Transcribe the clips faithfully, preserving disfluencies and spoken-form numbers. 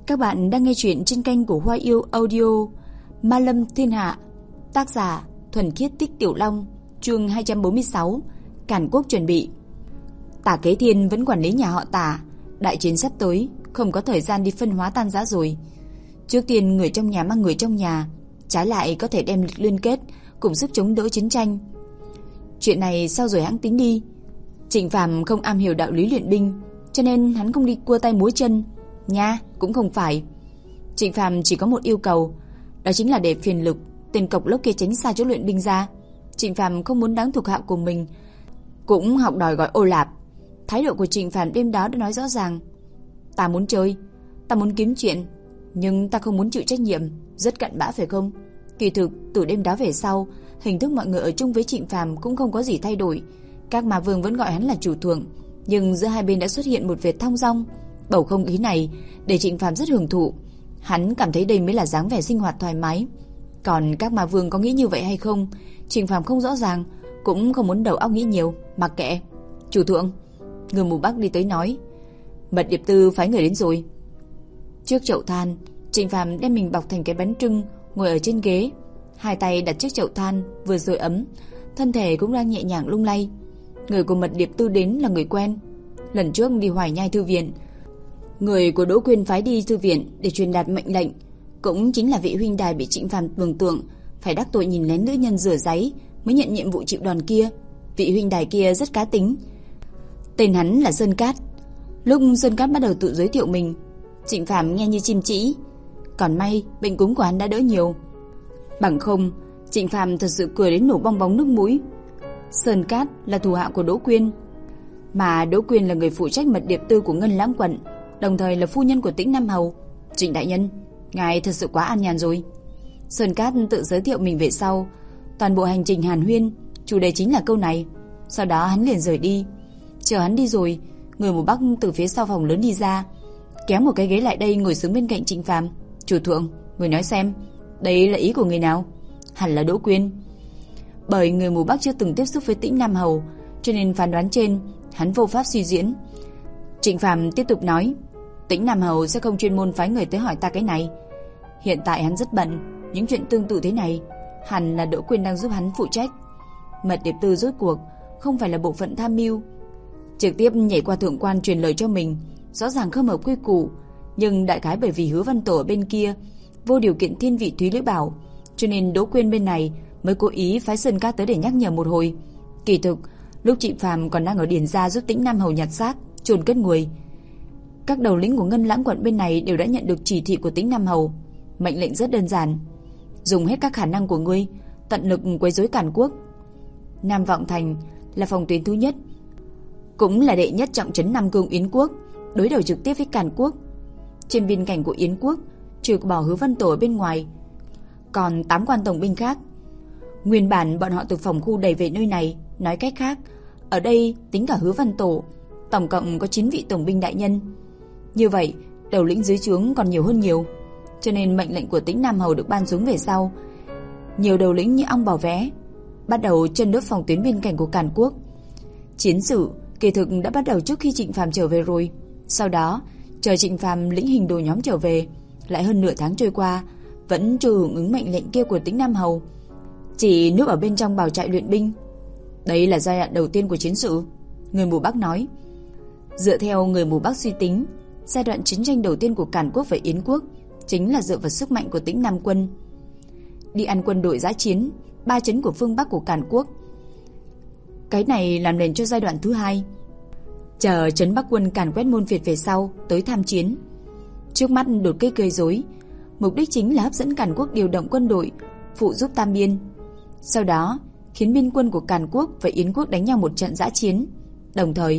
Các bạn đang nghe chuyện trên kênh của Hoa Yêu Audio. Ma Lâm Thiên Hạ. Tác giả Thuần Khiết Tích Tiểu Long. Chương hai trăm bốn mươi sáu. Càn Quốc chuẩn bị. Tả Kế Thiên vẫn quản lý nhà họ Tả. Đại chiến sắp tới, không có thời gian đi phân hóa tan rã rồi. Trước tiên người trong nhà mang người trong nhà, trái lại có thể đem lực liên kết, cùng sức chống đỡ chiến tranh. Chuyện này sau rồi hãng tính đi. Trịnh Phàm không am hiểu đạo lý luyện binh, cho nên hắn không đi cua tay múa chân. Nha, cũng không phải. Trịnh Phàm chỉ có một yêu cầu, đó chính là để phiền lực tên cộc lốc kia tránh xa chỗ luyện binh ra. Trịnh Phàm không muốn đáng thuộc hạ của mình cũng học đòi gọi ô lạp. Thái độ của Trịnh Phàm đêm đó đã nói rõ ràng: ta muốn chơi, ta muốn kiếm chuyện, nhưng ta không muốn chịu trách nhiệm. Rất cặn bã phải không? Kỳ thực từ đêm đó về sau, hình thức mọi người ở chung với Trịnh Phàm cũng không có gì thay đổi. Các ma vương vẫn gọi hắn là chủ thượng, nhưng giữa hai bên đã xuất hiện một vệt thong dong. Bầu không khí này để Trịnh Phàm rất hưởng thụ. Hắn cảm thấy đây mới là dáng vẻ sinh hoạt thoải mái. Còn các ma vương có nghĩ như vậy hay không, Trịnh Phàm không rõ ràng, cũng không muốn đầu óc nghĩ nhiều, mặc kệ. Chủ thượng, người mù Bắc đi tới nói, Mật Điệp Tư phái người đến rồi. Trước chậu than, Trịnh Phàm đem mình bọc thành cái bánh trưng, ngồi ở trên ghế, hai tay đặt trước chậu than, vừa sưởi ấm, thân thể cũng đang nhẹ nhàng lung lay. Người của Mật Điệp Tư đến là người quen, lần trước đi Hoài Nhai thư viện, người của Đỗ Quyên phái đi thư viện để truyền đạt mệnh lệnh, cũng chính là vị huynh đài bị Trịnh Phàm tưởng tượng phải đắc tội nhìn lén nữ nhân rửa giấy mới nhận nhiệm vụ chịu đòn kia. Vị huynh đài kia rất cá tính, tên hắn là Sơn Cát. Lúc Sơn Cát bắt đầu tự giới thiệu mình, Trịnh Phàm nghe như chim chỉ. Còn may bệnh cúm của hắn đã đỡ nhiều, bằng không Trịnh Phàm thật sự cười đến nổ bong bóng nước mũi. Sơn Cát là thủ hạ của Đỗ Quyên, mà Đỗ Quyên là người phụ trách Mật Điệp Tư của Ngân Lãng quận, đồng thời là phu nhân của Tĩnh Nam Hầu. Trịnh đại nhân, ngài thật sự quá an nhàn rồi. Sơn Cát tự giới thiệu mình về sau, toàn bộ hành trình hàn huyên, chủ đề chính là câu này. Sau đó hắn liền rời đi. Chờ hắn đi rồi, người mù Bắc từ phía sau phòng lớn đi ra, kéo một cái ghế lại đây ngồi xuống bên cạnh Trịnh Phàm. Chủ thượng, người nói xem, đây là ý của người nào? Hẳn là Đỗ Quyên. Bởi người mù Bắc chưa từng tiếp xúc với Tĩnh Nam Hầu, cho nên phán đoán trên hắn vô pháp suy diễn. Trịnh Phàm tiếp tục nói, Tĩnh Nam Hầu sẽ không chuyên môn phái người tới hỏi ta cái này. Hiện tại hắn rất bận, những chuyện tương tự thế này hẳn là Đỗ Quyên đang giúp hắn phụ trách. Mật Điệp Tư rốt cuộc không phải là bộ phận tham mưu, trực tiếp nhảy qua thượng quan truyền lời cho mình, rõ ràng không hợp quy củ, nhưng đại khái bởi vì Hứa Văn Tổ ở bên kia vô điều kiện thiên vị Thúy Lữ Bảo, cho nên Đỗ Quyên bên này mới cố ý phái Sơn Cát tới để nhắc nhở một hồi. Kỳ thực lúc Trịnh Phàm còn đang ở Điền gia giúp Tĩnh Nam Hầu nhặt xác, chôn cất người, các đầu lĩnh của Ngân Lãng quận bên này đều đã nhận được chỉ thị của Tĩnh Nam Hầu. Mệnh lệnh rất đơn giản: dùng hết các khả năng của ngươi, tận lực quấy rối Càn Quốc. Nam Vọng Thành là phòng tuyến thứ nhất, cũng là đệ nhất trọng trấn Nam Cương Yến Quốc, đối đầu trực tiếp với Càn Quốc. Trên biên cảnh của Yến Quốc, trừ bỏ Hứa Văn Tổ ở bên ngoài, còn tám quan tổng binh khác. Nguyên bản bọn họ từ phòng khu đẩy về nơi này, nói cách khác, ở đây tính cả Hứa Văn Tổ, tổng cộng có chín vị tổng binh đại nhân. Như vậy, đầu lĩnh dưới trướng còn nhiều hơn nhiều, cho nên mệnh lệnh của Tĩnh Nam Hầu được ban xuống về sau, nhiều đầu lĩnh như ong bò vé, bắt đầu chân đốt phòng tuyến biên cảnh của Càn Quốc. Chiến sự kỳ thực đã bắt đầu trước khi Trịnh Phàm trở về rồi. Sau đó, chờ Trịnh Phàm lĩnh hình đồ nhóm trở về, lại hơn nửa tháng trôi qua, vẫn chưa hưởng ứng mệnh lệnh kia của Tĩnh Nam Hầu, chỉ núp ở bên trong bảo trại luyện binh. Đây là giai đoạn đầu tiên của chiến sự, người mù Bắc nói. Dựa theo người mù Bắc suy tính, giai đoạn chiến tranh đầu tiên của Càn Quốc và Yến Quốc chính là dựa vào sức mạnh của Tĩnh Nam quân, đi ăn quân đội giã chiến ba trấn của phương Bắc của Càn Quốc. Cái này làm nền cho giai đoạn thứ hai, chờ trấn Bắc quân càn quét Môn Việt về sau tới tham chiến. Trước mắt đột kích gây rối, mục đích chính là hấp dẫn Càn Quốc điều động quân đội phụ giúp Tam Biên, sau đó khiến biên quân của Càn Quốc và Yến Quốc đánh nhau một trận giã chiến. Đồng thời,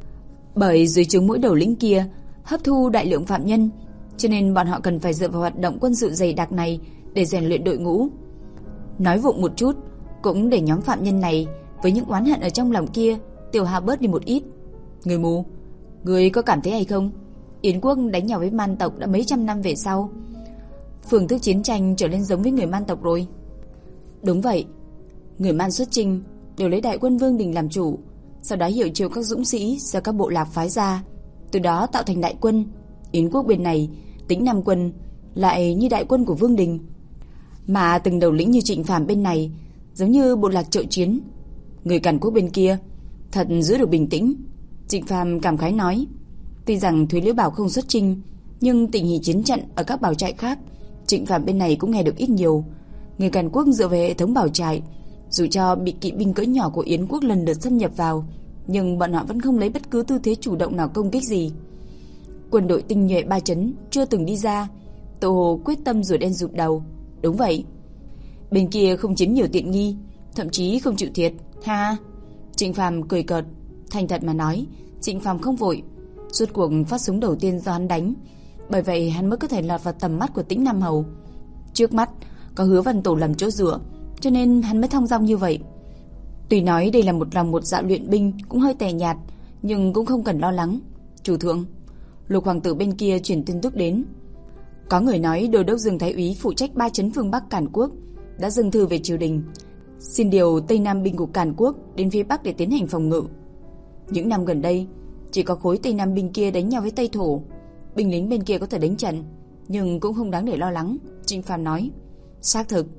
bởi dưới trướng mỗi đầu lĩnh kia hấp thu đại lượng phạm nhân, cho nên bọn họ cần phải dựa vào hoạt động quân sự dày đặc này để rèn luyện đội ngũ. Nói vụng một chút, cũng để nhóm phạm nhân này với những oán hận ở trong lòng kia tiêu hao bớt đi một ít. Người mù, người có cảm thấy hay không? Yến Quốc đánh nhau với Man tộc đã mấy trăm năm về sau, phương thức chiến tranh trở nên giống với người Man tộc rồi. Đúng vậy, người Man xuất chinh đều lấy đại quân Vương Đình làm chủ, sau đó hiệu triệu các dũng sĩ do các bộ lạc phái ra, từ đó tạo thành đại quân. Yến Quốc bên này Tĩnh Nam quân lại như đại quân của Vương Đình, mà từng đầu lĩnh như Trịnh Phàm bên này giống như bộ lạc trợ chiến. Người Càn Quốc bên kia thật giữ được bình tĩnh. Trịnh Phàm cảm khái nói, tuy rằng Thúy Liễu Bảo không xuất chinh, nhưng tình hình chiến trận ở các bảo trại khác, Trịnh Phàm bên này cũng nghe được ít nhiều. Người Càn Quốc dựa về hệ thống bảo trại, dù cho bị kỵ binh cỡ nhỏ của Yến quốc lần lượt xâm nhập vào, nhưng bọn họ vẫn không lấy bất cứ tư thế chủ động nào công kích gì. Quân đội tinh nhuệ ba chấn chưa từng đi ra, Tô Hồ quyết tâm rùa đen rụt đầu. Đúng vậy, bên kia không chiếm nhiều tiện nghi, thậm chí không chịu thiệt. Ha, Trịnh Phàm cười cợt. Thành thật mà nói, Trịnh Phàm không vội. Rốt cuộc phát súng đầu tiên do hắn đánh, bởi vậy hắn mới có thể lọt vào tầm mắt của Tĩnh Nam Hầu. Trước mắt có Hứa Văn Tổ làm chỗ dựa, cho nên hắn mới thong dong như vậy. Tuy nói đây là một lòng một dạ luyện binh cũng hơi tẻ nhạt, nhưng cũng không cần lo lắng. Chủ thượng, Lục hoàng tử bên kia truyền tin tức đến. Có người nói Đô đốc Dương Thái úy phụ trách ba trấn phương Bắc Càn Quốc đã dâng thư về triều đình, xin điều Tây Nam binh của Càn Quốc đến phía Bắc để tiến hành phòng ngự. Những năm gần đây, chỉ có khối Tây Nam binh kia đánh nhau với Tây Thổ, binh lính bên kia có thể đánh trận, nhưng cũng không đáng để lo lắng. Trịnh Phàm nói, xác thực.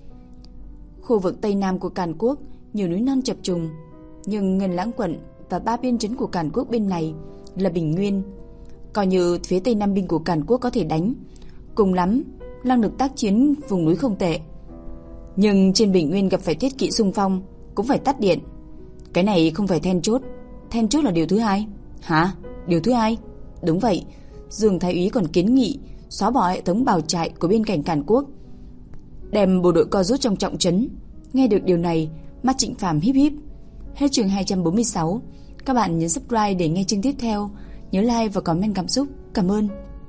Khu vực Tây Nam của Càn Quốc nhiều núi non chập trùng, nhưng Ngân Lãng quận và ba biên trấn của Càn Quốc bên này là bình nguyên. Coi như phía Tây Nam binh của Càn Quốc có thể đánh, cùng lắm năng lực tác chiến vùng núi không tệ, nhưng trên bình nguyên gặp phải thiết kỵ xung phong cũng phải tắt điện. Cái này không phải then chốt, then chốt là điều thứ hai. Hả? Điều thứ hai? Đúng vậy, Dương Thái úy còn kiến nghị xóa bỏ hệ thống bảo trại của biên cảnh Càn Quốc, đem bộ đội co rút trong trọng trấn. Nghe được điều này, mắt Trịnh Phàm híp híp. Hết chương hai trăm bốn mươi sáu. Các bạn nhấn subscribe để nghe chương tiếp theo, nhớ like và comment cảm xúc. Cảm ơn.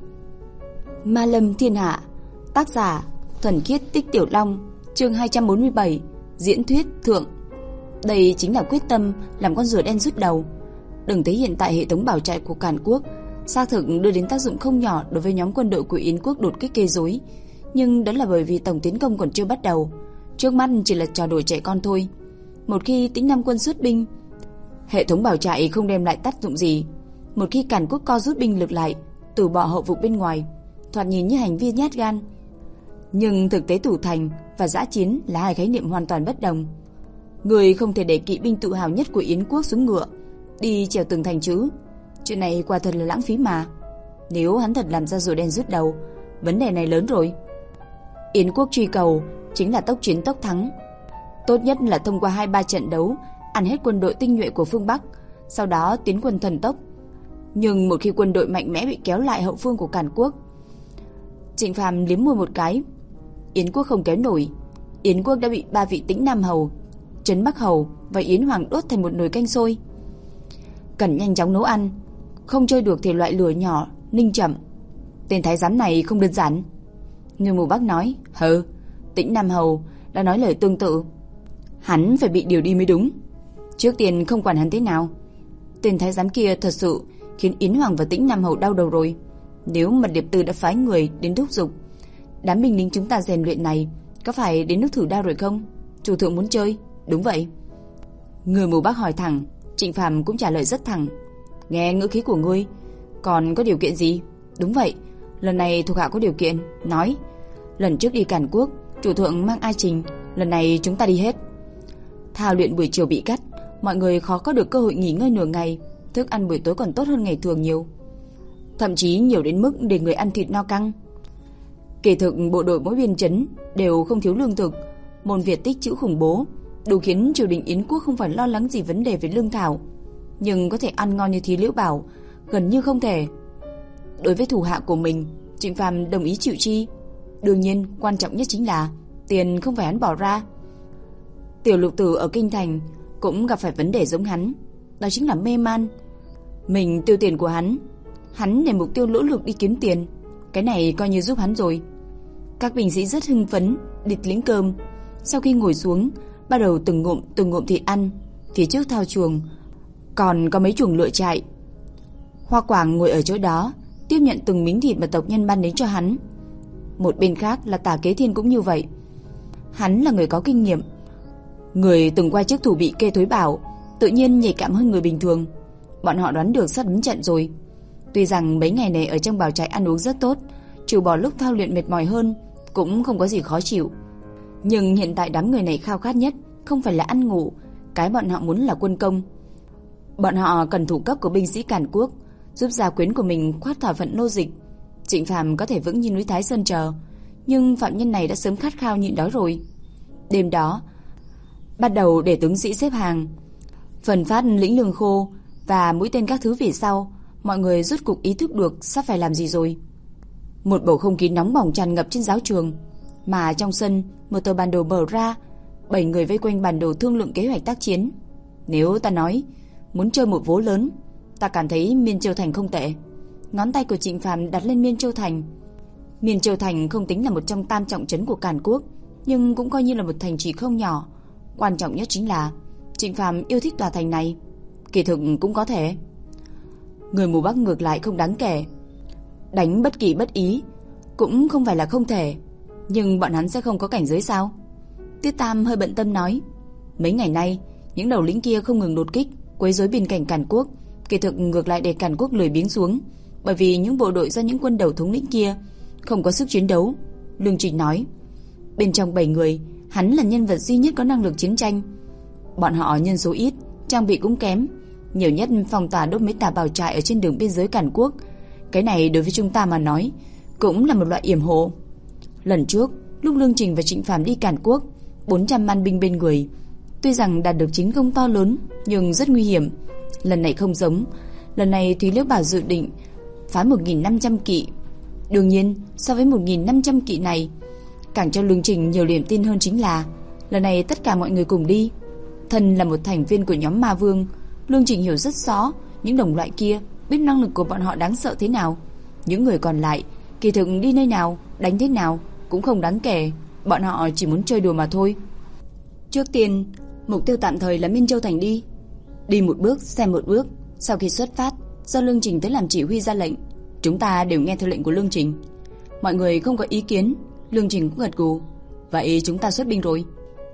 Ma Lâm Thiên Hạ, tác giả Thuần Khiết Tích Tiểu Long, chương hai trăm bốn mươi bảy. Diễn thuyết thượng. Đây chính là quyết tâm làm con rùa đen rút đầu. Đừng thấy hiện tại hệ thống bảo trại của Càn Quốc xác thực đưa đến tác dụng không nhỏ đối với nhóm quân đội của Yến quốc đột kích gây rối, nhưng đó là bởi vì tổng tiến công còn chưa bắt đầu, trước mắt chỉ là trò đùa trẻ con thôi. Một khi Tĩnh Nam quân xuất binh, hệ thống bảo trại không đem lại tác dụng gì. Một khi Càn Quốc co rút binh lực lại, từ bỏ hậu vụ bên ngoài, thoạt nhìn như hành vi nhát gan, nhưng thực tế thủ thành và dã chiến là hai khái niệm hoàn toàn bất đồng. Người không thể để kỵ binh tự hào nhất của Yến quốc xuống ngựa đi trèo tường thành chứ. Chuyện này quả thật là lãng phí mà. Nếu hắn thật làm ra rùa đen rút đầu, vấn đề này lớn rồi. Yến quốc truy cầu chính là tốc chiến tốc thắng, tốt nhất là thông qua hai ba trận đấu ăn hết quân đội tinh nhuệ của phương Bắc, sau đó tiến quân thần tốc. Nhưng một khi quân đội mạnh mẽ bị kéo lại hậu phương của Càn Quốc, Trịnh Phàm liếm môi một cái. Yến quốc không kéo nổi. Yến quốc đã bị ba vị Tĩnh Nam hầu, Trấn Bắc hầu và Yến hoàng đốt thành một nồi canh sôi. Cần nhanh chóng nấu ăn, không chơi được thì loại lửa nhỏ ninh chậm. Tên thái giám này không đơn giản. Người mù Bắc nói, hừ, Tĩnh Nam hầu đã nói lời tương tự, hắn phải bị điều đi mới đúng. Trước tiên không quản hắn thế nào, tên thái giám kia thật sự khiến Yến hoàng và Tĩnh Nam hầu đau đầu rồi. Nếu Mật Điệp Tư đã phái người đến thúc giục đám binh lính chúng ta rèn luyện này, có phải đến lúc thử đao rồi không? Chủ thượng muốn chơi? Đúng vậy. Người mù Bắc hỏi thẳng, Trịnh Phàm cũng trả lời rất thẳng. Nghe ngữ khí của ngươi, còn có điều kiện gì? Đúng vậy, lần này thuộc hạ có điều kiện. Nói. Lần trước đi Càn Quốc, chủ thượng mang ai trình, lần này chúng ta đi hết. Thao luyện buổi chiều bị cắt, mọi người khó có được cơ hội nghỉ ngơi nửa ngày, thức ăn buổi tối còn tốt hơn ngày thường nhiều, thậm chí nhiều đến mức để người ăn thịt no căng. Kỳ thực bộ đội mỗi biên trấn đều không thiếu lương thực, môn Việt tích trữ khủng bố, đủ khiến triều đình Yến quốc không phải lo lắng gì vấn đề về lương thảo, nhưng có thể ăn ngon như Thí Liễu Bảo gần như không thể. Đối với thủ hạ của mình, Trịnh Phàm đồng ý chịu chi. Đương nhiên, quan trọng nhất chính là tiền không phải hắn bỏ ra. Tiểu Lục Tử ở kinh thành cũng gặp phải vấn đề giống hắn, đó chính là mê man. Mình tiêu tiền của hắn, hắn để mục tiêu nỗ lực đi kiếm tiền, cái này coi như giúp hắn rồi. Các binh sĩ rất hưng phấn địch lính cơm. Sau khi ngồi xuống, bắt đầu từng ngụm từng ngụm thịt ăn. Phía trước thao chuồng còn có mấy chuồng lựa trại. Hoa Quảng ngồi ở chỗ đó, tiếp nhận từng miếng thịt mà tộc nhân ban đến cho hắn. Một bên khác là Tả Kế Thiên cũng như vậy. Hắn là người có kinh nghiệm, người từng qua chức thủ bị Kê Thối Bảo, tự nhiên nhạy cảm hơn người bình thường. Bọn họ đoán được sắp đến trận rồi. Tuy rằng mấy ngày này ở trong bảo trại ăn uống rất tốt, trừ bỏ lúc thao luyện mệt mỏi hơn, cũng không có gì khó chịu. Nhưng hiện tại đám người này khao khát nhất không phải là ăn ngủ, cái bọn họ muốn là quân công. Bọn họ cần thủ cấp của binh sĩ càn quốc, giúp gia quyến của mình thoát thỏa phận nô dịch. Trịnh Phàm có thể vững như núi Thái Sơn chờ, nhưng phạm nhân này đã sớm khát khao nhịn đói rồi. Đêm đó, bắt đầu để tướng sĩ xếp hàng, phần phát lĩnh lương khô và mũi tên các thứ về sau, mọi người rốt cục ý thức được sắp phải làm gì rồi. Một bầu không khí nóng bỏng tràn ngập trên giáo trường, mà trong sân một tờ bản đồ mở ra, bảy người vây quanh bản đồ thương lượng kế hoạch tác chiến. Nếu ta nói muốn chơi một vố lớn, ta cảm thấy Miên Châu Thành không tệ. Ngón tay của Trịnh Phàm đặt lên Miên Châu Thành. Miên Châu Thành không tính là một trong tam trọng trấn của Càn Quốc, nhưng cũng coi như là một thành trì không nhỏ. Quan trọng nhất chính là Trịnh Phàm yêu thích tòa thành này. Kỳ thực cũng có thể. Người mù Bắc ngược lại không đáng kể. Đánh bất kỳ bất ý cũng không phải là không thể, nhưng bọn hắn sẽ không có cảnh giới sao? Tiết Tam hơi bận tâm nói. Mấy ngày nay, những đầu lĩnh kia không ngừng đột kích, quấy rối biên cảnh Càn Quốc. Kỳ thực ngược lại để Càn Quốc lười biếng xuống, bởi vì những bộ đội do những quân đầu thống lĩnh kia không có sức chiến đấu. Lương Trình nói, bên trong bảy người, hắn là nhân vật duy nhất có năng lực chiến tranh. Bọn họ nhân số ít, trang bị cũng kém, nhiều nhất phòng tỏa đốt mấy tà bào trại ở trên đường biên giới Càn Quốc. Cái này đối với chúng ta mà nói cũng là một loại yểm hộ. Lần trước, lúc Lương Trình và Trịnh Phàm đi Càn Quốc, bốn trăm man binh bên người, tuy rằng đạt được chiến công to lớn nhưng rất nguy hiểm. Lần này không giống, lần này Thúy Liễu Bảo dự định phái một nghìn năm trăm kỵ. Đương nhiên, so với một nghìn năm trăm kỵ này, càng cho Lương Trình nhiều niềm tin hơn chính là lần này tất cả mọi người cùng đi. Thân là một thành viên của nhóm Ma Vương, Lương Trình hiểu rất rõ những đồng loại kia biết năng lực của bọn họ đáng sợ thế nào. Những người còn lại kỳ thực đi nơi nào, đánh thế nào cũng không đáng kể, bọn họ chỉ muốn chơi đùa mà thôi. Trước tiên, mục tiêu tạm thời là Miên Châu Thành đi. Đi một bước xem một bước. Sau khi xuất phát, do Lương Trình tới làm chỉ huy ra lệnh, chúng ta đều nghe theo lệnh của Lương Trình. Mọi người không có ý kiến, Lương Trình cũng gật gù. Vậy chúng ta xuất binh rồi.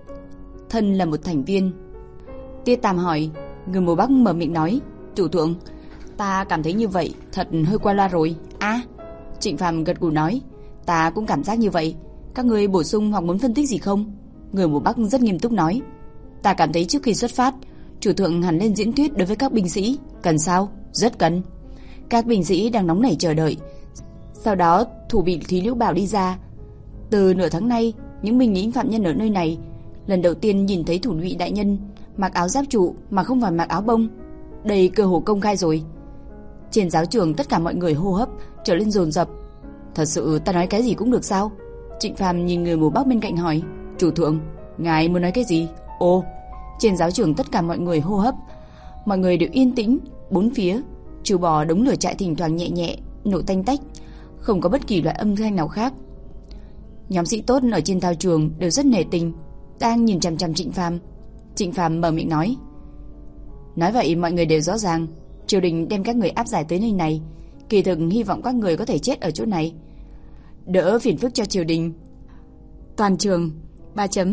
Thân là một thành viên, Tiết Tam hỏi. Người mùa Bắc mở miệng nói, chủ thượng, ta cảm thấy như vậy thật hơi qua loa rồi. À, Trịnh Phàm gật gù nói, ta cũng cảm giác như vậy. Các người bổ sung hoặc muốn phân tích gì không? Người mùa Bắc rất nghiêm túc nói, ta cảm thấy trước khi xuất phát, chủ thượng hẳn lên diễn thuyết đối với các binh sĩ. Cần sao? Rất cần. Các binh sĩ đang nóng nảy chờ đợi. Sau đó thủ bị Thúy Liễu Bảo đi ra. Từ nửa tháng nay, những binh lính phạm nhân ở nơi này lần đầu tiên nhìn thấy thủ vị đại nhân mặc áo giáp trụ mà không phải mặc áo bông. Đây cơ hồ công khai rồi. Trên giáo trường tất cả mọi người hô hấp trở lên dồn dập. Thật sự ta nói cái gì cũng được sao? Trịnh Phàm nhìn người mùa Bắc bên cạnh hỏi, chủ thượng, ngài muốn nói cái gì? Ồ. Trên giáo trường tất cả mọi người hô hấp. Mọi người đều yên tĩnh, bốn phía trừ bỏ đống lửa trại thỉnh thoảng nhẹ nhẹ nổ tanh tách, không có bất kỳ loại âm thanh nào khác. Nhóm sĩ tốt ở trên thao trường đều rất nể tình, đang nhìn chằm chằm Trịnh Phàm. Trịnh Phàm mở miệng nói, nói vậy mọi người đều rõ ràng, triều đình đem các người áp giải tới nơi này, kỳ thực hy vọng các người có thể chết ở chỗ này, đỡ phiền phức cho triều đình. Toàn trường ba chấm.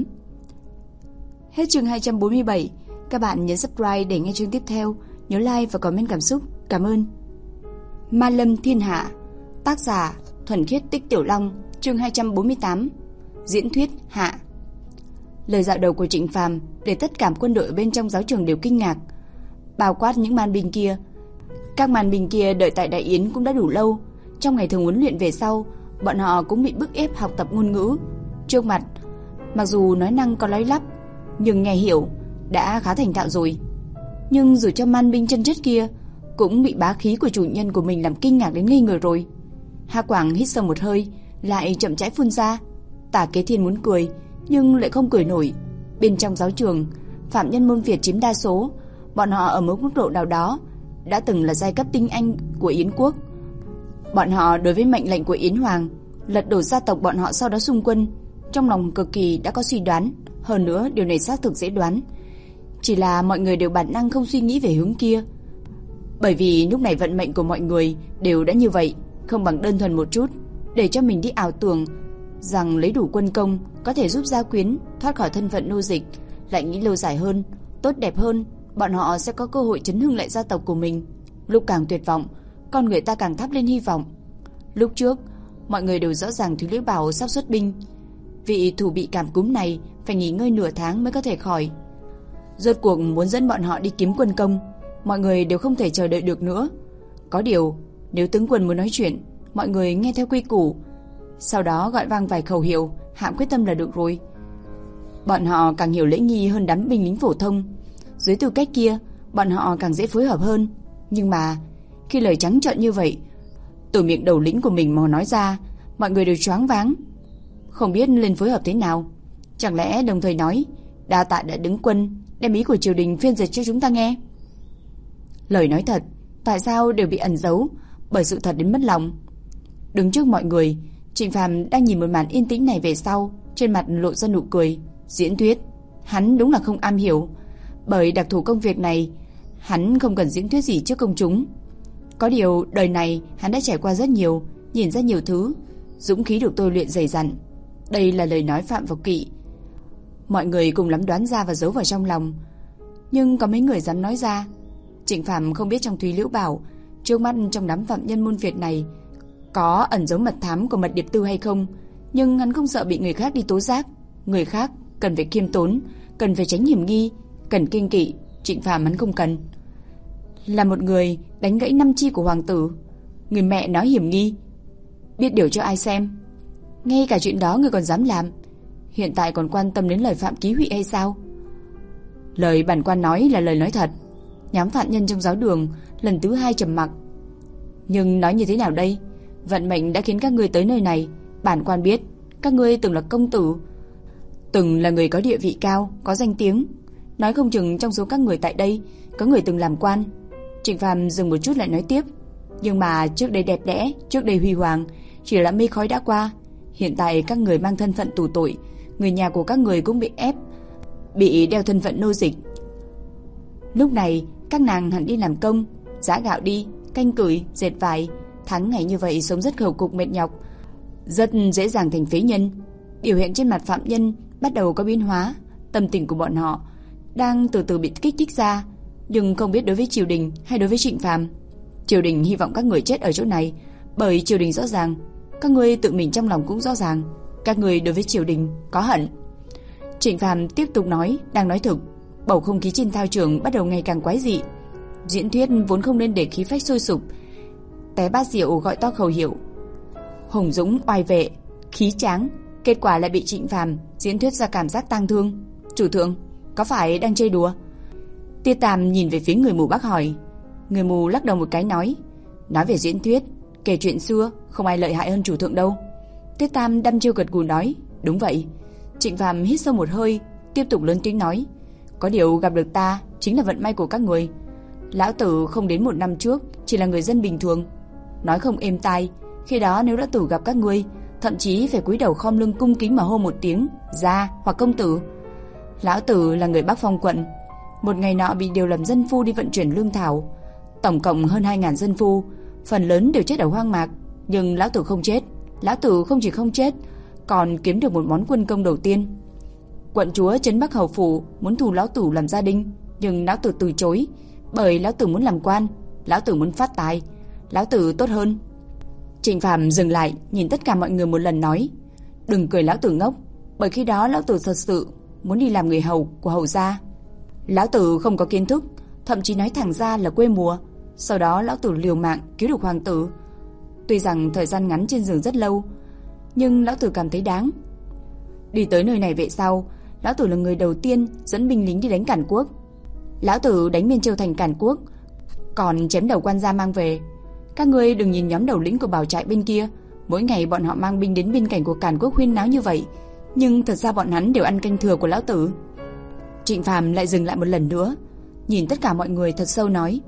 Hết chương hai trăm bốn mươi bảy. Các bạn nhấn subscribe để nghe chương tiếp theo. Nhớ like và comment cảm xúc. Cảm ơn. Ma Lâm Thiên Hạ. Tác giả Thuần Khiết Tích Tiểu Long. Chương hai trăm bốn mươi tám. Diễn thuyết hạ. Lời dạo đầu của Trịnh Phàm để tất cả quân đội ở bên trong giáo trường đều kinh ngạc, bao quát những man binh kia. Các man binh kia đợi tại Đại Yến cũng đã đủ lâu. Trong ngày thường huấn luyện về sau, bọn họ cũng bị bức ép học tập ngôn ngữ. Trước mặt, mặc dù nói năng có lói lắp, nhưng nghe hiểu đã khá thành thạo rồi. Nhưng dù cho man binh chân chất kia cũng bị bá khí của chủ nhân của mình làm kinh ngạc đến ngây người rồi. Hà Quảng hít sâu một hơi, lại chậm rãi phun ra. Tả Kế Thiên muốn cười nhưng lại không cười nổi. Bên trong giáo trường, phạm nhân môn Việt chiếm đa số. Bọn họ ở một mức độ nào đó đã từng là giai cấp tinh anh của Yến quốc. Bọn họ đối với mệnh lệnh của Yến Hoàng lật đổ gia tộc bọn họ sau đó xung quân, trong lòng cực kỳ đã có suy đoán. Hơn nữa điều này xác thực dễ đoán, chỉ là mọi người đều bản năng không suy nghĩ về hướng kia. Bởi vì lúc này vận mệnh của mọi người đều đã như vậy, không bằng đơn thuần một chút, để cho mình đi ảo tưởng rằng lấy đủ quân công có thể giúp gia quyến thoát khỏi thân phận nô dịch. Lại nghĩ lâu dài hơn, tốt đẹp hơn, bọn họ sẽ có cơ hội chấn hưng lại gia tộc của mình. Lúc càng tuyệt vọng, con người ta càng thắp lên hy vọng. Lúc trước mọi người đều rõ ràng Thúy Liễu Bảo sắp xuất binh. Vị thủ bị cảm cúm này phải nghỉ ngơi nửa tháng mới có thể khỏi. Rốt cuộc muốn dẫn bọn họ đi kiếm quân công, mọi người đều không thể chờ đợi được nữa. Có điều, nếu tướng quân muốn nói chuyện, mọi người nghe theo quy củ, sau đó gọi vang vài khẩu hiệu, hạ quyết tâm là được rồi. Bọn họ càng hiểu lễ nghi hơn đám binh lính phổ thông. Dưới tư cách kia, bọn họ càng dễ phối hợp hơn. Nhưng mà, khi lời trắng trợn như vậy, từ miệng đầu lĩnh của mình mà nói ra, mọi người đều choáng váng, không biết nên phối hợp thế nào. Chẳng lẽ đồng thời nói đa tạ đã đứng quân, đem ý của triều đình phiên dịch cho chúng ta nghe? Lời nói thật, tại sao đều bị ẩn giấu bởi sự thật đến mất lòng? Đứng trước mọi người, Trịnh Phàm đang nhìn một màn yên tĩnh này về sau, trên mặt lộ ra nụ cười. Diễn thuyết, hắn đúng là không am hiểu, bởi đặc thù công việc này, hắn không cần diễn thuyết gì trước công chúng. Có điều đời này hắn đã trải qua rất nhiều, nhìn rất nhiều thứ, dũng khí được tôi luyện dày dặn. Đây là lời nói phạm vào kỵ. Mọi người cùng lắm đoán ra và giấu vào trong lòng, nhưng có mấy người dám nói ra. Trịnh Phàm không biết trong Thúy Liễu Bảo, trước mắt trong đám phạm nhân môn Việt này có ẩn giấu mật thám của mật điệp tư hay không, nhưng hắn không sợ bị người khác đi tố giác. Người khác cần phải khiêm tốn, cần phải tránh hiểm nghi, cần kiêng kỵ. Trịnh Phàm hắn không cần. Là một người đánh gãy năm chi của hoàng tử, người mẹ nói hiểm nghi, biết điều cho ai xem. Ngay cả chuyện đó người còn dám làm, hiện tại còn quan tâm đến lời Phạm Ký Hụy hay sao? Lời bản quan nói là lời nói thật. Nhóm phạm nhân trong giáo đường lần thứ hai trầm mặc. Nhưng nói như thế nào đây? Vận mệnh đã khiến các ngươi tới nơi này. Bản quan biết các ngươi từng là công tử, từng là người có địa vị cao, có danh tiếng. Nói không chừng trong số các người tại đây có người từng làm quan. Trịnh Phàm dừng một chút lại nói tiếp. Nhưng mà trước đây đẹp đẽ, trước đây huy hoàng chỉ là mây khói đã qua. Hiện tại các người mang thân phận tù tội, người nhà của các người cũng bị ép, bị đeo thân phận nô dịch. Lúc này các nàng hẳn đi làm công, giã gạo đi, canh củi, dệt vải. Tháng ngày như vậy sống rất khổ cực mệt nhọc, rất dễ dàng thành phế nhân. Biểu hiện trên mặt phạm nhân bắt đầu có biến hóa. Tâm tình của bọn họ đang từ từ bị kích thích ra, nhưng không biết đối với triều đình hay đối với Trịnh Phàm. Triều đình hy vọng các người chết ở chỗ này, bởi triều đình rõ ràng, các ngươi tự mình trong lòng cũng rõ ràng, các người đối với triều đình có hận. Trịnh Phàm tiếp tục nói, đang nói thực. Bầu không khí trên thao trường bắt đầu ngày càng quái dị. Diễn thuyết vốn không nên để khí phách sôi sục, té bát rượu gọi to khẩu hiệu hùng dũng oai vệ, khí tráng, kết quả lại bị Trịnh Phàm diễn thuyết ra cảm giác tang thương. Chủ thượng, có phải đang chơi đùa? Tiết Tam nhìn về phía người mù bác hỏi. Người mù lắc đầu một cái nói, nói về diễn thuyết, kể chuyện xưa, không ai lợi hại hơn chủ thượng đâu. Tiết Tam đăm chiêu gật gù nói, đúng vậy. Trịnh Phàm hít sâu một hơi, tiếp tục lớn tiếng nói, có điều gặp được ta chính là vận may của các người. Lão tử không đến một năm trước chỉ là người dân bình thường, nói không êm tai, khi đó nếu đã tử gặp các ngươi, thậm chí phải cúi đầu khom lưng cung kính mà hô một tiếng gia hoặc công tử. Lão tử là người Bắc Phong quận, một ngày nọ bị điều làm dân phu đi vận chuyển lương thảo, tổng cộng hơn hai ngàn dân phu, phần lớn đều chết ở hoang mạc, nhưng lão tử không chết. Lão tử không chỉ không chết, còn kiếm được một món quân công đầu tiên. Quận chúa trấn Bắc Hầu phủ muốn thu lão tử làm gia đình, nhưng lão tử từ chối, bởi lão tử muốn làm quan, lão tử muốn phát tài, lão tử tốt hơn. Trịnh Phàm dừng lại, nhìn tất cả mọi người một lần nói, đừng cười lão tử ngốc, bởi khi đó lão tử thật sự muốn đi làm người hầu của hầu gia. Lão tử không có kiến thức, thậm chí nói thẳng ra là quê mùa. Sau đó lão tử liều mạng cứu được hoàng tử. Tuy rằng thời gian ngắn trên giường rất lâu, nhưng lão tử cảm thấy đáng. Đi tới nơi này về sau, lão tử là người đầu tiên dẫn binh lính đi đánh Cản Quốc. Lão tử đánh Miên Châu thành Cản Quốc, còn chém đầu quan gia mang về. Các ngươi đừng nhìn nhóm đầu lĩnh của bảo trại bên kia, mỗi ngày bọn họ mang binh đến biên cảnh của Cản Quốc huyên náo như vậy, nhưng thật ra bọn hắn đều ăn canh thừa của lão tử. Trịnh Phàm lại dừng lại một lần nữa, nhìn tất cả mọi người thật sâu nói,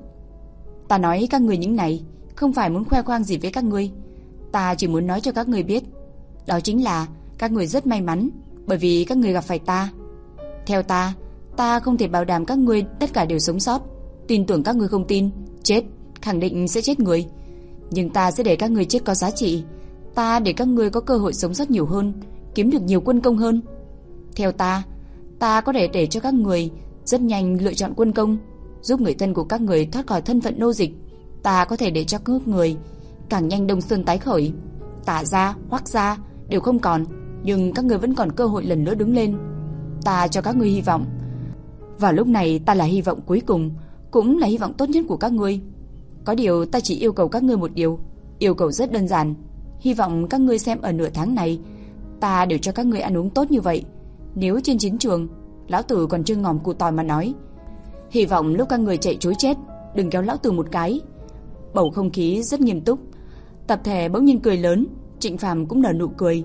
ta nói các ngươi những này không phải muốn khoe khoang gì với các ngươi, ta chỉ muốn nói cho các ngươi biết, đó chính là các ngươi rất may mắn, bởi vì các ngươi gặp phải ta. Theo ta, ta không thể bảo đảm các ngươi tất cả đều sống sót, tin tưởng các ngươi không tin, chết khẳng định sẽ chết người, nhưng ta sẽ để các ngươi chết có giá trị. Ta để các ngươi có cơ hội sống sót nhiều hơn, kiếm được nhiều quân công hơn. Theo ta, ta có thể để cho các người rất nhanh lựa chọn quân công, giúp người thân của các người thoát khỏi thân phận nô dịch. Ta có thể để cho các người càng nhanh đông sơn tái khởi. Tả gia, Hoắc gia đều không còn, nhưng các ngươi vẫn còn cơ hội lần nữa đứng lên. Ta cho các ngươi hy vọng. Vào lúc này ta là hy vọng cuối cùng, cũng là hy vọng tốt nhất của các ngươi. Có điều ta chỉ yêu cầu các ngươi một điều, yêu cầu rất đơn giản. Hy vọng các ngươi xem ở nửa tháng này, ta đều cho các ngươi ăn uống tốt như vậy. Nếu trên chiến trường, lão tử còn chưa ngòm củ tỏi mà nói. Hy vọng lúc các ngươi chạy trối chết, đừng kéo lão tử một cái. Bầu không khí rất nghiêm túc. Tập thể bỗng nhiên cười lớn, Trịnh Phàm cũng nở nụ cười.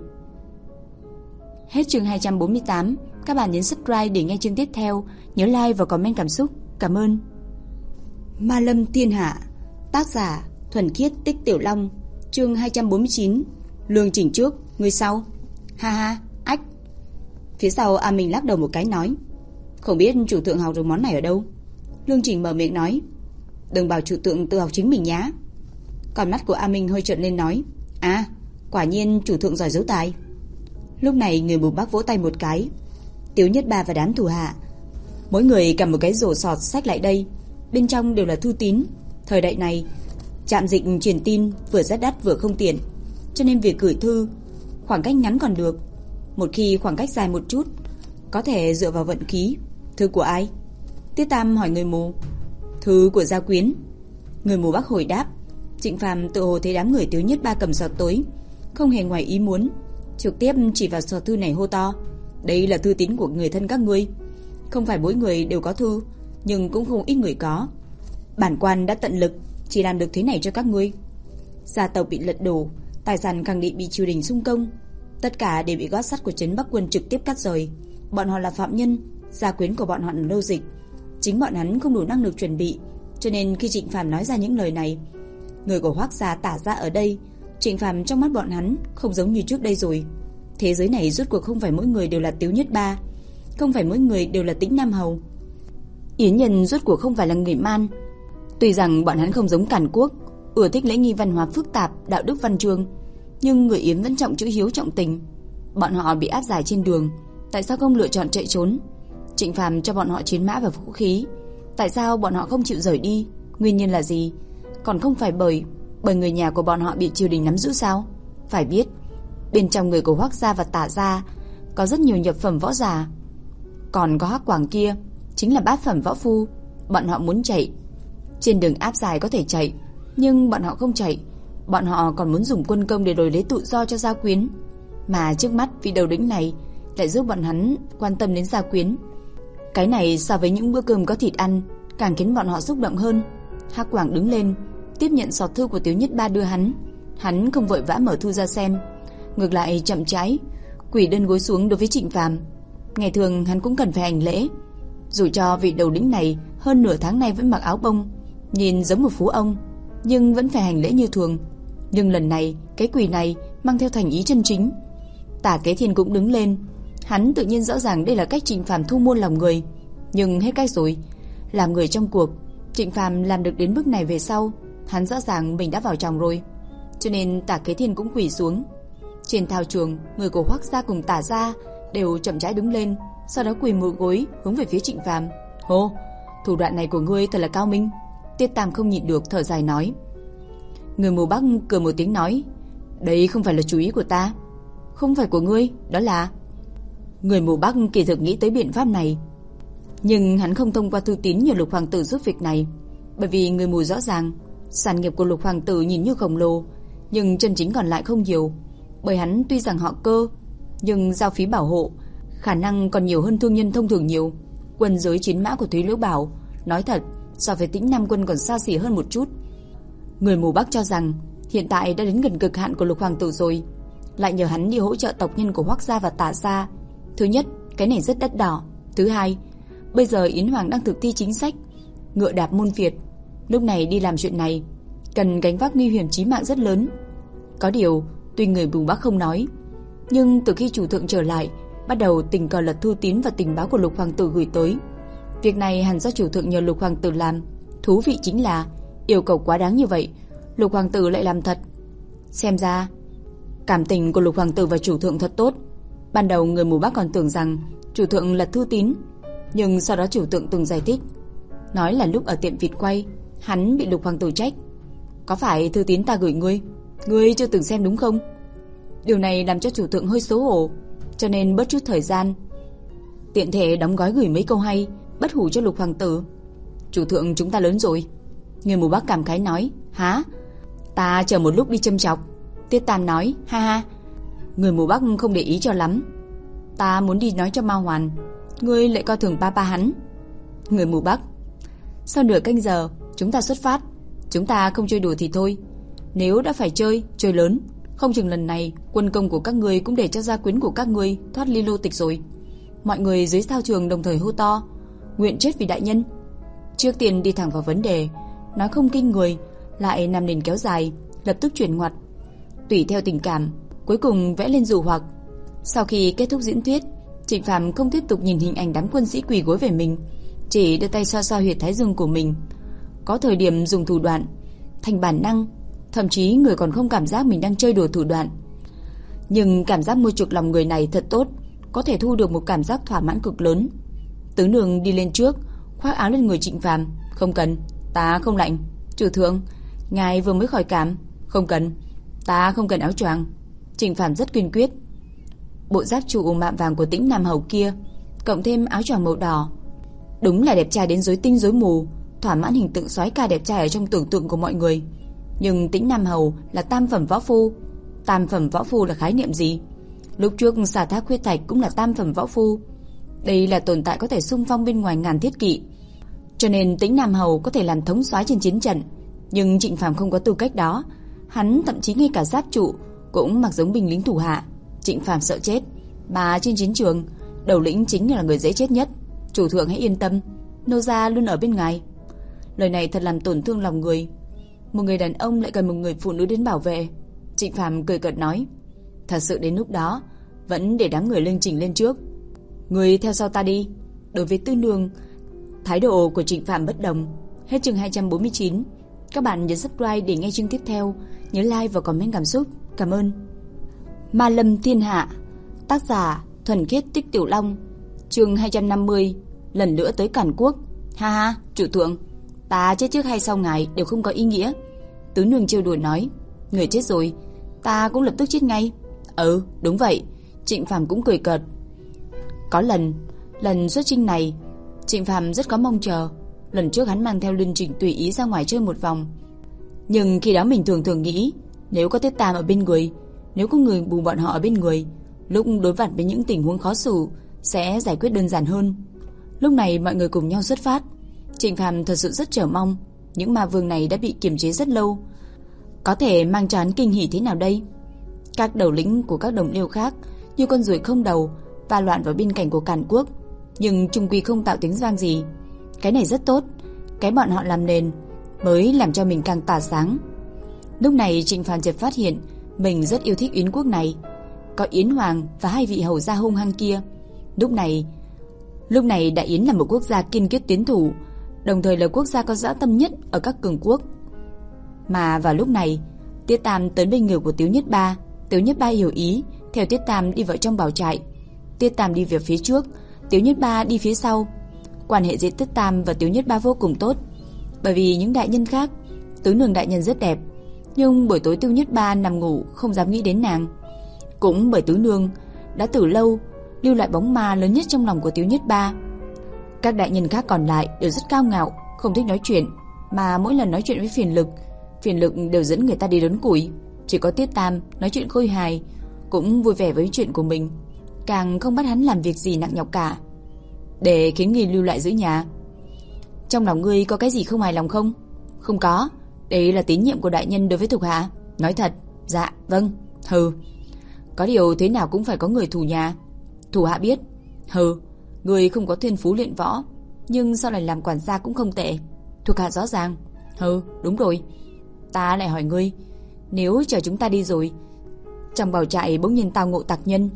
Hết chương hai trăm bốn mươi tám. Các bạn nhấn subscribe để nghe chương tiếp theo. Nhớ like và comment cảm xúc. Cảm ơn. Ma Lâm Thiên Hạ. Tác giả Thuần Khiết Tích Tiểu Long. Chương hai trăm bốn mươi chín. Lương chỉnh trước, người sau. Ha ha, ách. Phía sau A Minh lắc đầu một cái nói, không biết chủ thượng học được món này ở đâu. Lương Chỉnh mở miệng nói, đừng bảo chủ thượng tự học chính mình nhá. Còn mắt của A Minh hơi trợn lên nói, à, quả nhiên chủ thượng giỏi giấu tài. Lúc này người mù Bắc vỗ tay một cái. Tiếu Nhất Ba và đám thủ hạ, mỗi người cầm một cái rổ sọt xách lại đây, bên trong đều là thư tín. Thời đại này, trạm dịch truyền tin vừa rất đắt vừa không tiện, cho nên việc gửi thư khoảng cách ngắn còn được, một khi khoảng cách dài một chút, có thể dựa vào vận khí. Thư của ai? Tiết Tam hỏi người mù. Thư của Gia Quyến. Người mù Bắc hồi đáp. Trịnh Phàm tự hồ thấy đám người Tiếu Nhất Ba cầm sọt tối, không hề ngoài ý muốn, trực tiếp chỉ vào sọt thư này hô to, đây là thư tín của người thân các ngươi. Không phải mỗi người đều có thư, nhưng cũng không ít người có. Bản quan đã tận lực, chỉ làm được thế này cho các ngươi. Gia tộc bị lật đổ, tài sản khẳng định bị triều đình xung công, tất cả đều bị gót sắt của trấn Bắc quân trực tiếp cắt rời. Bọn họ là phạm nhân, gia quyến của bọn họ là nô dịch, chính bọn hắn không đủ năng lực chuẩn bị, cho nên khi Trịnh Phàm nói ra những lời này, người của Hoắc gia Tả gia ở đây, Trịnh Phàm trong mắt bọn hắn không giống như trước đây rồi. Thế giới này rốt cuộc không phải mỗi người đều là Tiếu Nhất Ba, không phải mỗi người đều là Tĩnh Nam Hầu. Yến Nhân rốt cuộc không phải là người Man. Tuy rằng bọn hắn không giống Càn Quốc, ưa thích lễ nghi văn hóa phức tạp, đạo đức văn chương, nhưng người Yến vẫn trọng chữ hiếu trọng tình. Bọn họ bị áp giải trên đường, tại sao không lựa chọn chạy trốn? Trịnh Phàm cho bọn họ chiến mã và vũ khí, tại sao bọn họ không chịu rời đi? Nguyên nhân là gì? Còn không phải bởi bởi người nhà của bọn họ bị triều đình nắm giữ sao? Phải biết, bên trong người của Hoắc gia và Tả gia có rất nhiều nhập phẩm võ giả, còn có Hắc Quảng kia chính là bát phẩm võ phu. Bọn họ muốn chạy, trên đường áp giải có thể chạy, nhưng bọn họ không chạy. Bọn họ còn muốn dùng quân công để đổi lấy tự do cho gia quyến, mà trước mắt vị đầu lĩnh này lại giúp bọn hắn quan tâm đến gia quyến. Cái này so với những bữa cơm có thịt ăn càng khiến bọn họ xúc động hơn. Hắc Quảng đứng lên, tiếp nhận sọt thư của Tiếu Nhất Ba đưa hắn. Hắn không vội vã mở thư ra xem, ngược lại chậm rãi quỳ đơn gối xuống đối với Trịnh Phàm. Ngày thường hắn cũng cần phải hành lễ, dù cho vị đầu lĩnh này hơn nửa tháng nay vẫn mặc áo bông, nhìn giống một phú ông, nhưng vẫn phải hành lễ như thường. Nhưng lần này, cái quỳ này mang theo thành ý chân chính. Tả Kế Thiên cũng đứng lên. Hắn tự nhiên rõ ràng đây là cách Trịnh Phàm thu mua lòng người, nhưng hết cách rồi. Làm người trong cuộc, Trịnh Phàm làm được đến bước này về sau, hắn rõ ràng mình đã vào trong rồi, cho nên Tả Kế Thiên cũng quỳ xuống. Trên thao trường, người của Hoắc gia cùng Tả gia đều chậm rãi đứng lên, sau đó quỳ một gối hướng về phía Trịnh Phàm. Hô, thủ đoạn này của ngươi thật là cao minh. Tiết Tam không nhịn được thở dài nói. Người mù Bắc cười một tiếng nói, đây không phải là chủ ý của ta. Không phải của ngươi, đó là... Người mù Bắc kỳ thực nghĩ tới biện pháp này, nhưng hắn không thông qua thư tín nhờ Lục Hoàng tử giúp việc này, bởi vì người mù rõ ràng sản nghiệp của Lục Hoàng tử nhìn như khổng lồ, nhưng chân chính còn lại không nhiều. Bởi hắn tuy rằng họ Cơ, nhưng giao phí bảo hộ khả năng còn nhiều hơn thương nhân thông thường nhiều. Quân giới chiến mã của Thúy Liễu Bảo nói thật so với Tĩnh Nam quân còn xa xỉ hơn một chút. Người mù Bắc cho rằng hiện tại đã đến gần cực hạn của Lục Hoàng tử rồi, lại nhờ hắn đi hỗ trợ tộc nhân của Hoắc gia và Tả gia. Thứ nhất, cái này rất đắt đỏ. Thứ hai, bây giờ Yến Hoàng đang thực thi chính sách ngựa đạp môn Việt, lúc này đi làm chuyện này cần gánh vác nguy hiểm chí mạng rất lớn. Có điều, tuy người mù Bắc không nói, nhưng từ khi chủ thượng trở lại, bắt đầu tình cờ lật thư tín và tình báo của Lục Hoàng tử gửi tới. Việc này hẳn do chủ thượng nhờ Lục Hoàng tử làm. Thú vị chính là yêu cầu quá đáng như vậy, Lục Hoàng tử lại làm thật. Xem ra cảm tình của Lục Hoàng tử và chủ thượng thật tốt. Ban đầu người mù Bắc còn tưởng rằng chủ thượng lật thư tín, nhưng sau đó chủ thượng từng giải thích, nói là lúc ở tiệm vịt quay, hắn bị Lục Hoàng tử trách. Có phải thư tín ta gửi ngươi, ngươi chưa từng xem đúng không? Điều này làm cho chủ thượng hơi xấu hổ, cho nên bớt chút thời gian, tiện thể đóng gói gửi mấy câu hay bất hủ cho Lục hoàng tử. Chủ thượng, chúng ta lớn rồi. Người mù Bắc cảm khái nói. Hả? Ta chờ một lúc đi châm chọc. Tiết Tam nói. Ha ha. Người mù Bắc không để ý cho lắm. Ta muốn đi nói cho Ma Hoàn, ngươi lại coi thường papa hắn. Người mù Bắc. Sau nửa canh giờ chúng ta xuất phát. Chúng ta không chơi đùa thì thôi, nếu đã phải chơi, chơi lớn. Không chừng lần này quân công của các ngươi cũng để cho gia quyến của các ngươi thoát ly lô tịch rồi. Mọi người dưới thao trường đồng thời hô to. Nguyện chết vì đại nhân. Trước tiên đi thẳng vào vấn đề, nói không kinh người, lại nằm nền kéo dài, lập tức chuyển ngoặt, tùy theo tình cảm, cuối cùng vẽ lên dụ hoặc. Sau khi kết thúc diễn thuyết, Trịnh Phàm không tiếp tục nhìn hình ảnh đám quân sĩ quỳ gối về mình, chỉ đưa tay xoa xoa huyệt thái dương của mình. Có thời điểm dùng thủ đoạn thành bản năng, thậm chí người còn không cảm giác mình đang chơi đùa thủ đoạn. Nhưng cảm giác mua chuộc lòng người này thật tốt, có thể thu được một cảm giác thỏa mãn cực lớn. Tứ nương đi lên trước, khoác áo lên người Trịnh Phàm. Không cần, ta không lạnh. Chủ thượng, ngài vừa mới khỏi cảm. Không cần, ta không cần áo choàng. Trịnh Phàm rất kiên quyết. Bộ giáp trụ mạ vàng của Tĩnh Nam Hầu kia, cộng thêm áo choàng màu đỏ, đúng là đẹp trai đến rối tinh rối mù, thỏa mãn hình tượng soái ca đẹp trai ở trong tưởng tượng của mọi người. Nhưng Tĩnh Nam Hầu là tam phẩm võ phu. Tam phẩm võ phu là khái niệm gì? Lúc trước xà thác huyết thạch cũng là tam phẩm võ phu. Đây là tồn tại có thể xung phong bên ngoài ngàn thiết kỵ, cho nên Tĩnh Nam Hầu có thể làm thống soái trên chiến trận. Nhưng Trịnh Phàm không có tư cách đó. Hắn thậm chí ngay cả giáp trụ cũng mặc giống binh lính thủ hạ. Trịnh Phàm sợ chết, mà trên chiến trường đầu lĩnh chính là người dễ chết nhất. Chủ thượng hãy yên tâm, nô gia luôn ở bên ngài. Lời này thật làm tổn thương lòng người. Một người đàn ông lại cần một người phụ nữ đến bảo vệ. Trịnh Phàm cười cợt nói. Thật sự đến lúc đó vẫn để đám người lênh trình lên trước, người theo sau ta đi. Đối với Tư Nương, thái độ của Trịnh Phàm bất đồng. Hết chương hai trăm bốn mươi chín. Các bạn nhấn subscribe để nghe chương tiếp theo. Nhớ like và comment cảm xúc. Cảm ơn. Ma Lâm Thiên Hạ, tác giả Thuần Khiết Tích Tiểu Long, chương hai trăm năm mươi. Lần nữa tới Càn Quốc. Ha ha, chủ thượng, ta chết trước hay sau ngài đều không có ý nghĩa. Tứ Nương trêu đùa nói. Người chết rồi, ta cũng lập tức chết ngay. Ừ, đúng vậy. Trịnh Phàm cũng cười cợt. Có lần, lần xuất chinh này, Trịnh Phàm rất có mong chờ. Lần trước hắn mang theo Linh Trịnh tùy ý ra ngoài chơi một vòng. Nhưng khi đó mình thường thường nghĩ, nếu có Tiết Tam ở bên người, nếu có người bù bọn họ ở bên người, lúc đối mặt với những tình huống khó xử sẽ giải quyết đơn giản hơn. Lúc này mọi người cùng nhau xuất phát. Trịnh Phàm thật sự rất chờ mong. Những ma vương này đã bị kiềm chế rất lâu, có thể mang cho hắn kinh hỉ thế nào đây? Các đầu lĩnh của các đồng liêu khác như con ruồi không đầu va loạn vào biên cảnh của Càn Quốc, nhưng chung quy không tạo tiếng vang gì. Cái này rất tốt, cái bọn họ làm nền mới làm cho mình càng tỏa sáng. Lúc này Trịnh Phàm chợt phát hiện mình rất yêu thích Yến quốc này, có Yến Hoàng và hai vị hầu gia hung hăng kia. Lúc này, lúc này Đại Yến là một quốc gia kiên quyết tiến thủ, đồng thời là quốc gia có dã tâm nhất ở các cường quốc. Mà vào lúc này, Tiết Tam tới bên người của Tiếu Nhất Ba. Tiếu Nhất Ba hiểu ý, theo Tiết Tam đi vào trong bảo trại. Tiết Tam đi về phía trước, Tiếu Nhất Ba đi phía sau. Quan hệ giữa Tiết Tam và Tiếu Nhất Ba vô cùng tốt. Bởi vì những đại nhân khác, Tứ Nương đại nhân rất đẹp, nhưng buổi tối Tiếu Nhất Ba nằm ngủ không dám nghĩ đến nàng. Cũng bởi Tứ Nương đã từ lâu lưu lại bóng ma lớn nhất trong lòng của Tiếu Nhất Ba. Các đại nhân khác còn lại đều rất cao ngạo, không thích nói chuyện, mà mỗi lần nói chuyện với Phiền Lực, Phiền Lực đều dẫn người ta đi đốn củi. Chỉ có Tiết Tam nói chuyện khôi hài, cũng vui vẻ với chuyện của mình, càng không bắt hắn làm việc gì nặng nhọc cả, để khiến người lưu lại giữ nhà. Trong lòng ngươi có cái gì không hài lòng không? Không có, đấy là tín nhiệm của đại nhân đối với thuộc hạ. Nói thật. Dạ, vâng. Hừ. Có điều thế nào cũng phải có người thủ nhà. Thủ hạ biết. Hừ, ngươi không có thiên phú luyện võ, nhưng sau này làm quản gia cũng không tệ. Thuộc hạ rõ ràng. Hừ, đúng rồi. Ta lại hỏi ngươi, nếu chờ chúng ta đi rồi, trong bảo trại bỗng nhiên tao ngộ tặc nhân,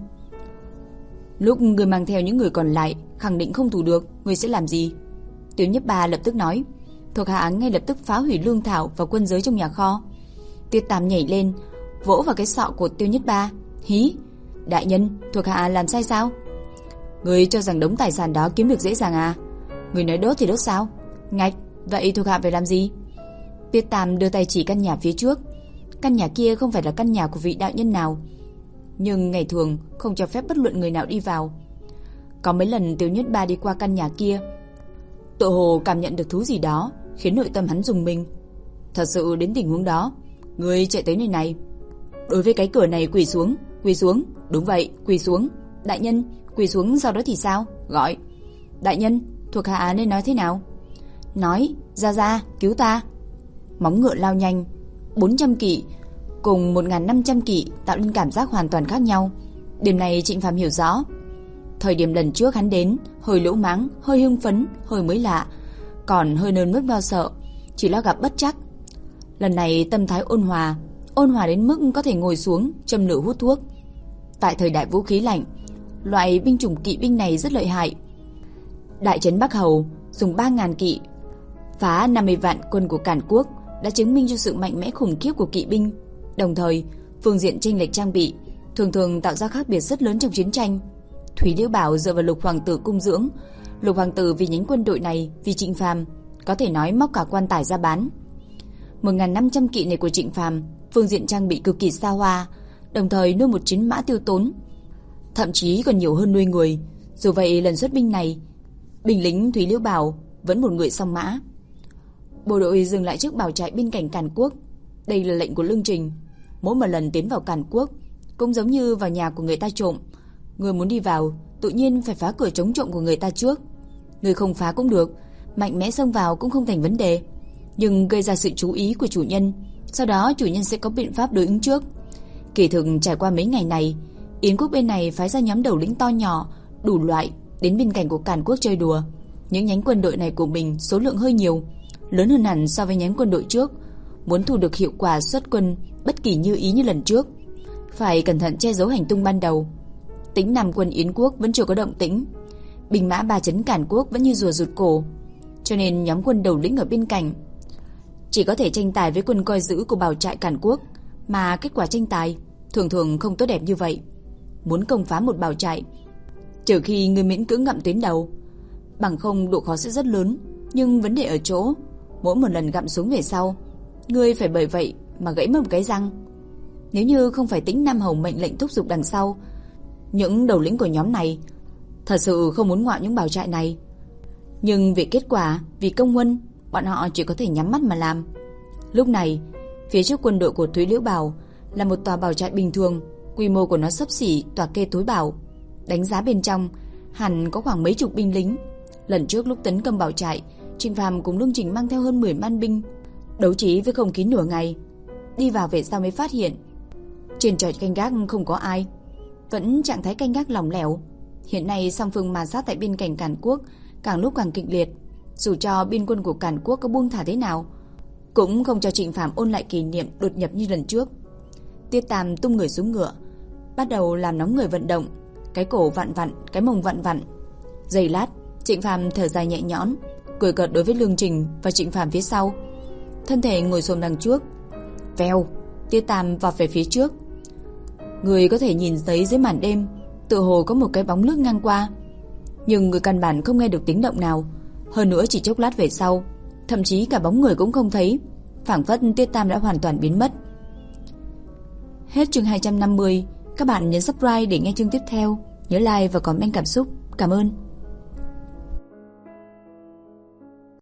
lúc ngươi mang theo những người còn lại khẳng định không thủ được, ngươi sẽ làm gì? Tiểu Nhất Ba lập tức nói. Thuộc hạ ngay lập tức phá hủy lương thảo và quân giới trong nhà kho. Tiết Tam nhảy lên, vỗ vào cái sọ của Tiêu Nhất Ba. Hí, đại nhân, thuộc hạ làm sai sao? Ngươi cho rằng đống tài sản đó kiếm được dễ dàng à? Ngươi nói đốt thì đốt sao? Ngạch, vậy thuộc hạ phải làm gì? Tiết Tam đưa tay chỉ căn nhà phía trước. Căn nhà kia không phải là căn nhà của vị đạo nhân nào. nhưng ngày thường không cho phép bất luận người nào đi vào. Có mấy lần Tiêu Nhất Ba đi qua căn nhà kia, tựa hồ cảm nhận được thứ gì đó, khiến nội tâm hắn rùng mình. Thật sự đến tình huống đó, người chạy tới nơi này. Đối với cái cửa này quỳ xuống, quỳ xuống, đúng vậy, quỳ xuống. Đại nhân, quỳ xuống, sau đó thì sao? Gọi. Đại nhân, thuộc hạ nên nói thế nào? Nói, ra ra, cứu ta. Móng ngựa lao nhanh, bốn trăm kỵ cùng một nghìn năm trăm kỵ tạo nên cảm giác hoàn toàn khác nhau. Điểm này Trịnh Phàm hiểu rõ. Thời điểm lần trước hắn đến, hơi lỗ mãng, hơi hưng phấn, hơi mới lạ, còn hơi nơm nớp lo sợ, chỉ lo gặp bất trắc. Lần này tâm thái ôn hòa, ôn hòa đến mức có thể ngồi xuống châm lửa hút thuốc. Tại thời đại vũ khí lạnh, loại binh chủng kỵ binh này rất lợi hại. Đại trấn Bắc Hầu dùng ba nghìn kỵ phá năm mươi vạn quân của Càn Quốc đã chứng minh cho sự mạnh mẽ khủng khiếp của kỵ binh. Đồng thời, phương diện chênh lệch trang bị thường thường tạo ra khác biệt rất lớn trong chiến tranh. Thúy Liễu Bảo dựa vào Lục hoàng tử cung dưỡng, Lục hoàng tử vì nhánh quân đội này, vì Trịnh Phàm, có thể nói móc cả quan tài ra bán. một nghìn năm trăm kỵ này của Trịnh Phàm, phương diện trang bị cực kỳ xa hoa, đồng thời nuôi một chiến mã tiêu tốn, thậm chí còn nhiều hơn nuôi người. Dù vậy, lần xuất binh này, binh lính Thúy Liễu Bảo vẫn một người song mã. Bộ đội dừng lại trước bảo trại bên cạnh Càn Quốc. Đây là lệnh của Lương Trình. Mỗi một lần tiến vào Càn Quốc cũng giống như vào nhà của người ta trộm. Người muốn đi vào, tự nhiên phải phá cửa chống trộm của người ta trước. Người không phá cũng được, mạnh mẽ xông vào cũng không thành vấn đề, nhưng gây ra sự chú ý của chủ nhân. Sau đó chủ nhân sẽ có biện pháp đối ứng trước. Kỳ thực trải qua mấy ngày này, Yến quốc bên này phái ra nhóm đầu lĩnh to nhỏ, đủ loại đến bên cạnh của Càn Quốc chơi đùa. Những nhánh quân đội này của mình số lượng hơi nhiều, lớn hơn hẳn so với nhánh quân đội trước. Muốn thu được hiệu quả xuất quân bất kỳ như ý như lần trước, phải cẩn thận che giấu hành tung ban đầu. Tính Nam quân Yến quốc vẫn chưa có động tĩnh, binh mã ba trấn Càn Quốc vẫn như rùa rụt cổ, cho nên nhóm quân đầu lĩnh ở bên cạnh chỉ có thể tranh tài với quân coi giữ của bảo trại Càn Quốc, mà kết quả tranh tài thường thường không tốt đẹp như vậy. Muốn công phá một bảo trại, trừ khi người miễn cưỡng ngậm tuyến đầu, bằng không độ khó sẽ rất lớn. Nhưng vấn đề ở chỗ, mỗi một lần gặm xuống về sau, ngươi phải bởi vậy mà gãy mất một cái răng. Nếu như không phải Tĩnh Nam Hầu mệnh lệnh thúc giục đằng sau, những đầu lĩnh của nhóm này thật sự không muốn ngoạm những bảo trại này. Nhưng vì kết quả, vì công huân, bọn họ chỉ có thể nhắm mắt mà làm. Lúc này, phía trước quân đội của Thúy Liễu Bảo là một tòa bảo trại bình thường, quy mô của nó xấp xỉ tòa kê Thối Bảo. Đánh giá bên trong, hẳn có khoảng mấy chục binh lính. Lần trước lúc tấn công bảo trại, Trịnh Phàm cùng Lương Trình mang theo hơn mười man binh, đấu trí với không khí nửa ngày. Đi vào về sau mới phát hiện trên tròi canh gác không có ai, vẫn trạng thái canh gác lỏng lẻo. Hiện nay song phương ma sát tại biên cảnh Càn Quốc càng lúc càng kịch liệt. Dù cho biên quân của Càn Quốc có buông thả thế nào, cũng không cho Trịnh Phàm ôn lại kỷ niệm đột nhập như lần trước. Tiết Tam tung người xuống ngựa, bắt đầu làm nóng người vận động, cái cổ vặn vặn, cái mông vặn vặn. Giây lát, Trịnh Phàm thở dài nhẹ nhõm, cười cợt đối với Lương Trình và Trịnh Phàm phía sau, thân thể ngồi xổm đằng trước. Vèo, Tiết Tam vọt về phía trước. Người có thể nhìn thấy dưới màn đêm, tựa hồ có một cái bóng lướt ngang qua, nhưng người căn bản không nghe được tiếng động nào. Hơn nữa chỉ chốc lát về sau, thậm chí cả bóng người cũng không thấy, phảng phất Tiết Tam đã hoàn toàn biến mất. Hết chương hai trăm năm mươi. Các bạn nhấn subscribe để nghe chương tiếp theo. Nhớ like và comment cảm xúc. Cảm ơn.